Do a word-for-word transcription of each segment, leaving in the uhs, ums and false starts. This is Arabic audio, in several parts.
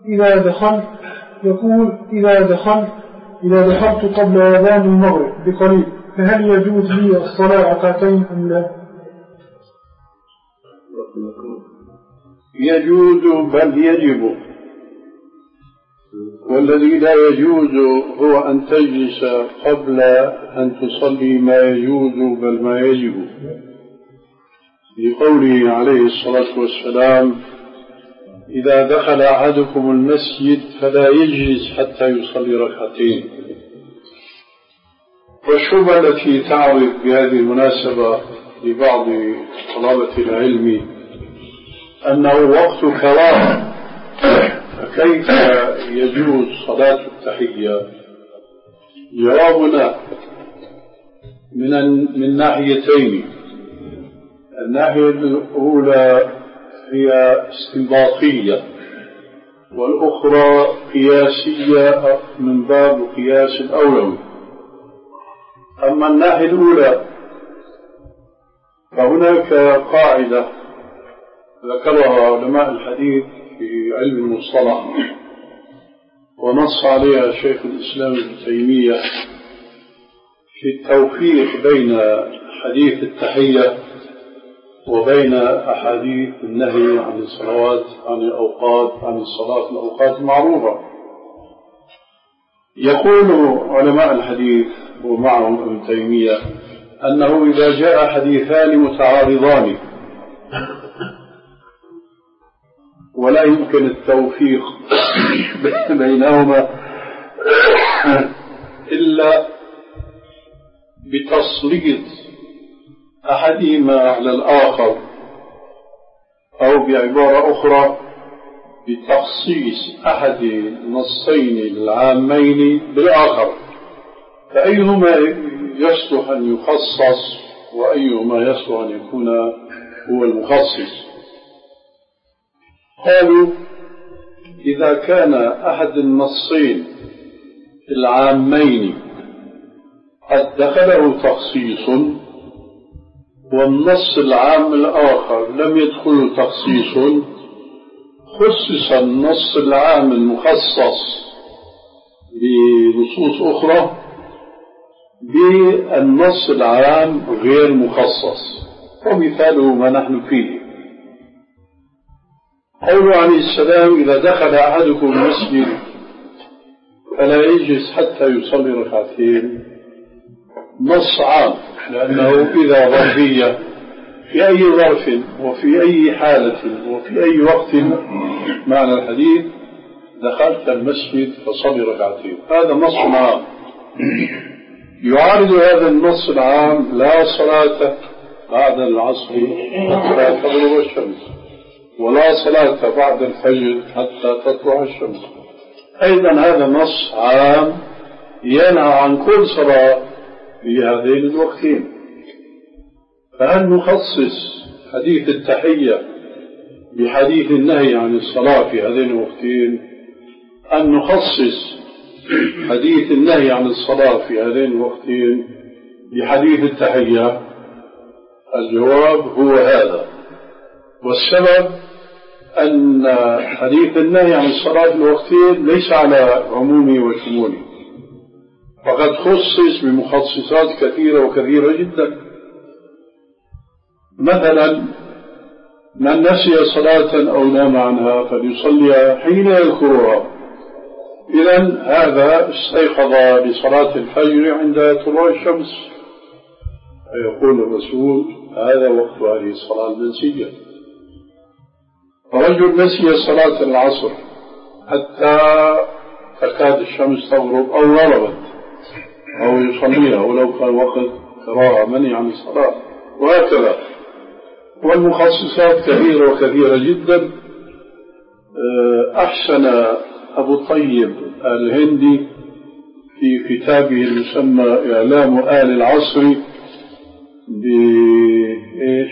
إذا دخلت يقول إذا دخلت إذا دخلت قبل أذان المغرب بقليل فهل يجوز لي الصلاة ركعتين أم لا؟ يجوز بل يجب، والذي لا يجوز هو أن تجلس قبل أن تصلي ما يجوز بل ما يجب، لقوله عليه الصلاة والسلام إذا دخل أحدكم المسجد فلا يجلس حتى يصلي ركعتين. والشبهة التي تعرض بهذه المناسبة لبعض طلبة العلم أنه وقت كراهة، فكيف يجوز صلاة التحية؟ جوابنا من من ناحيتين. الناحية الأولى هي استنباطية، والأخرى قياسية من باب قياس الأولوي. أما الناحية الأولى فهناك قاعدة ذكرها علماء الحديث في علم المصطلح ونص عليها شيخ الإسلام ابن تيمية في التوفيق بين حديث التحية وبين أحاديث النهي عن الصلوات عن الأوقات عن الصلاة الأوقات المعروفة. يقول علماء الحديث ومعهم ابن تيمية أنه إذا جاء حديثان متعارضان ولا يمكن التوفيق بينهما إلا بتسليط أحدهما على الآخر، أو بعبارة أخرى بتخصيص أحد النصين العامين بالآخر، فأيهما يصلح أن يخصص وأيهما يصلح أن يكون هو المخصص. قالوا إذا كان أحد النصين العامين قد دخله تخصيص والنص العام الآخر لم يدخل تخصيص، خصص النص العام المخصص بنصوص أخرى بالنص العام غير مخصص. ومثاله ما نحن فيه قوله عليه السلام إذا دخل أحدكم المسجد فلا يجلس حتى يصلي ركعتين، نص عام، لأنه إذا ظرفية في أي ظرف وفي أي حالة وفي أي وقت معنى الحديث دخلت المسجد فصلي ركعتين، هذا نص عام. يعارض هذا النص العام لا صلاة بعد العصر حتى تغرب الشمس، ولا صلاة بعد الفجر حتى تطلع الشمس. أيضا هذا نص عام ينهى عن كل صلاة في هذين الوقتين. فهل نخصص حديث التحية بحديث النهي عن الصلاة في هذين الوقتين، أن نخصص حديث النهي عن الصلاة في هذين الوقتين بحديث التحية؟ الجواب هو هذا. والسبب أن حديث النهي عن الصلاة في الوقتين ليس على عمومه وشموله، فقد خصص بمخصصات كثيرة وكثيرة جدا. مثلا من نسي صلاة أو نام عنها فليصلي حين يذكرها، إذن هذا استيقظ لصلاة الفجر عند طلوع الشمس، فيقول الرسول هذا وقت هذه الصلاة المنسية. رجل نسي صلاة العصر حتى تكاد الشمس تغرب أو غربت أو يصليها ولو كان وقت كراهة منع عن الصلاة، وهكذا. والمخصصات كثيرة وكثيرة جدا. أحسن أبو طيب الهندي في كتابه المسمى إعلام آل العصر بإيش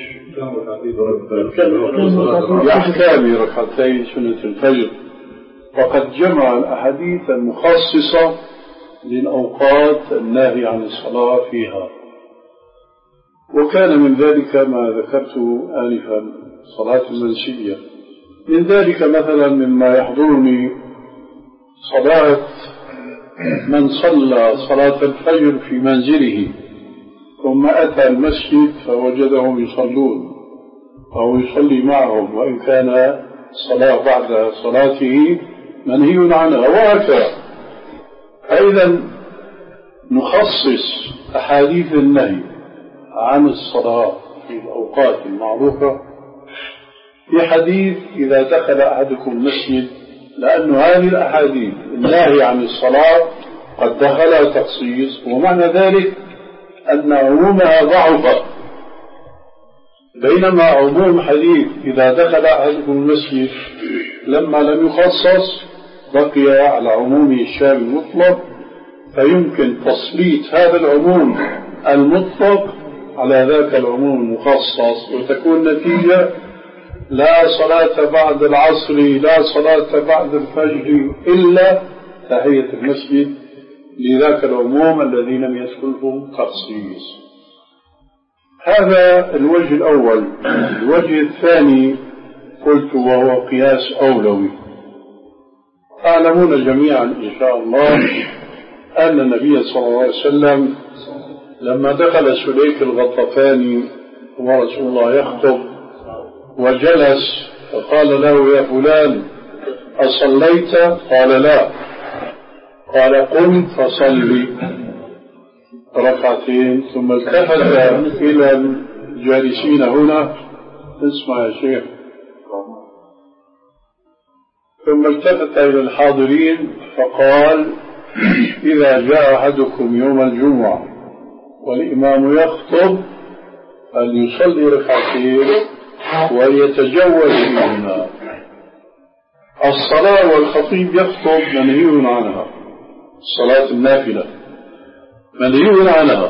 بأحكام ركعتي سنة الفجر، وقد جمع الأحاديث المخصصة للأوقات الناهي عن الصلاة فيها. وكان من ذلك ما ذكرته آنفا صلاة المنسية. من ذلك مثلا مما يحضرني صلاة من صلى صلاة الفجر في منزله ثم أتى المسجد فوجدهم يصلون أو يصلي معهم وإن كان صلاة بعد صلاته منهي عنها وهكذا. أيضا نخصص أحاديث النهي عن الصلاة في الأوقات المعروفة في حديث إذا دخل أحدكم المسجد، لأن هذه الأحاديث النهي عن الصلاة قد دخل تخصيص، ومعنى ذلك أن عمومها ضعف، بينما عموم حديث إذا دخل أحدكم المسجد لما لم يخصص بقي على عمومه الشامل المطلق، فيمكن تسليط هذا العموم المطلق على ذاك العموم المخصص، وتكون نتيجة لا صلاة بعد العصر لا صلاة بعد الفجر إلا تحية المسجد لذاك العموم الذي لم يدخله تخصيص. هذا الوجه الأول. الوجه الثاني قلت وهو قياس أولوي. تعلمون جميعا إن شاء الله أن النبي صلى الله عليه وسلم لما دخل سليك الغطفاني ورسول الله يخطب وجلس فقال له يا فلان أصليت؟ قال لا. قال قم فصلي ركعتين. ثم التفت إلى الجالسين هنا، اسمع يا شيخ، ثم التفت إلى الحاضرين فقال إذا جاء أحدكم يوم الجمعة والإمام يخطب فليصلي ركعتين ويتجوز فيهما. الصلاة والخطيب يخطب منهي عنها، الصلاة النافلة منهي عنها.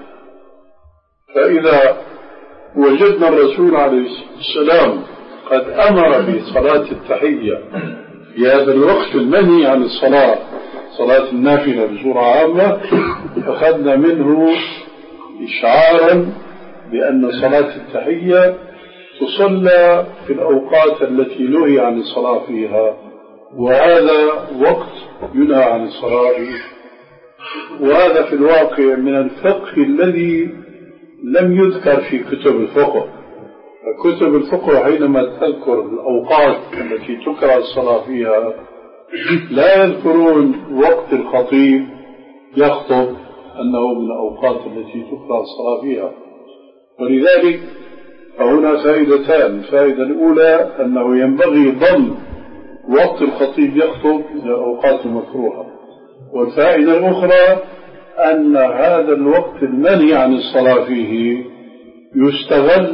فإذا وجدنا الرسول عليه السلام قد أمر بصلاة التحية في هذا الوقت المنهي عن الصلاة، صلاة النافلة بصورة عامة، أخذنا منه إشعارا بأن صلاة التحية تصلى في الأوقات التي نهي عن الصلاة فيها، وهذا وقت ينهى عن الصلاة فيه. وهذا في الواقع من الفقه الذي لم يذكر في كتب الفقه. كتب الفقه حينما تذكر الأوقات التي تكره الصلاة فيها لا يذكرون وقت الخطيب يخطب أنه من الأوقات التي تكره الصلاة فيها. ولذلك فهنا فائدتان. الفائدة الأولى أنه ينبغي ضم وقت الخطيب يخطب إلى الأوقات المكروهة، والفائدة الأخرى أن هذا الوقت المنهي عن الصلاة فيه يستغل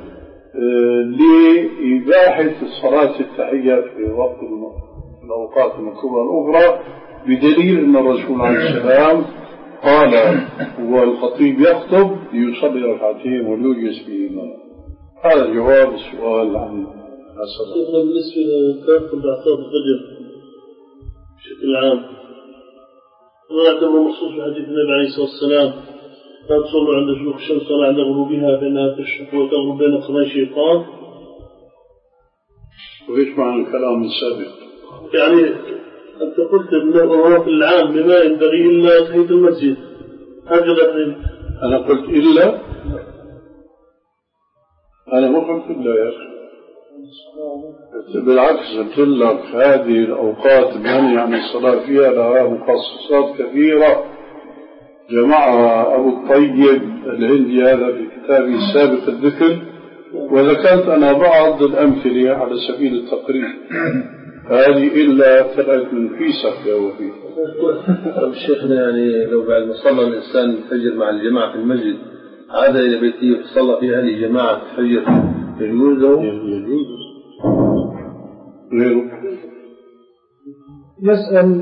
لإباحة الصلاة التحية في وقت الأوقات المكروهة الأخرى، بدليل أن الرسول عليه السلام قال والخطيب يخطب يصلي ركعتين وليجلس فيهما. هذا جواب السؤال عن الصلاة. بالنسبة لكافة الأعصاب الفجر بشكل عام، ويعتبر مخصوص بحديث النبي عليه الصلاة والسلام لا تصلوا عند شروق الشمس ولا عند غروبها فإنها تشرق وتغرب بين قرني شيطان. وإيش معنى الكلام السابق؟ يعني أنت قلت أنه في العام بما ينبغي إلا تحية المسجد، هكذا. أنا قلت إلا؟ أنا ما قلت إلا يا أخي، بالعكس قلت لك هذه الأوقات المنهي عن الصلاة فيها لها مخصصات كثيرة جمعها أبو الطيب الهندي هذا في كتابه السابق الذكر، وذكرت أنا بعض الأمثلة على سبيل التقريب. هذه إلا طلعت من فيسك يا وفي. طب شيخنا يعني لو بعد ما صلى الإنسان الفجر مع الجماعة في المسجد عاد إلى بيته صلى في أهل جماعة الفجر يجوز له؟ يجوز. غيره يسأل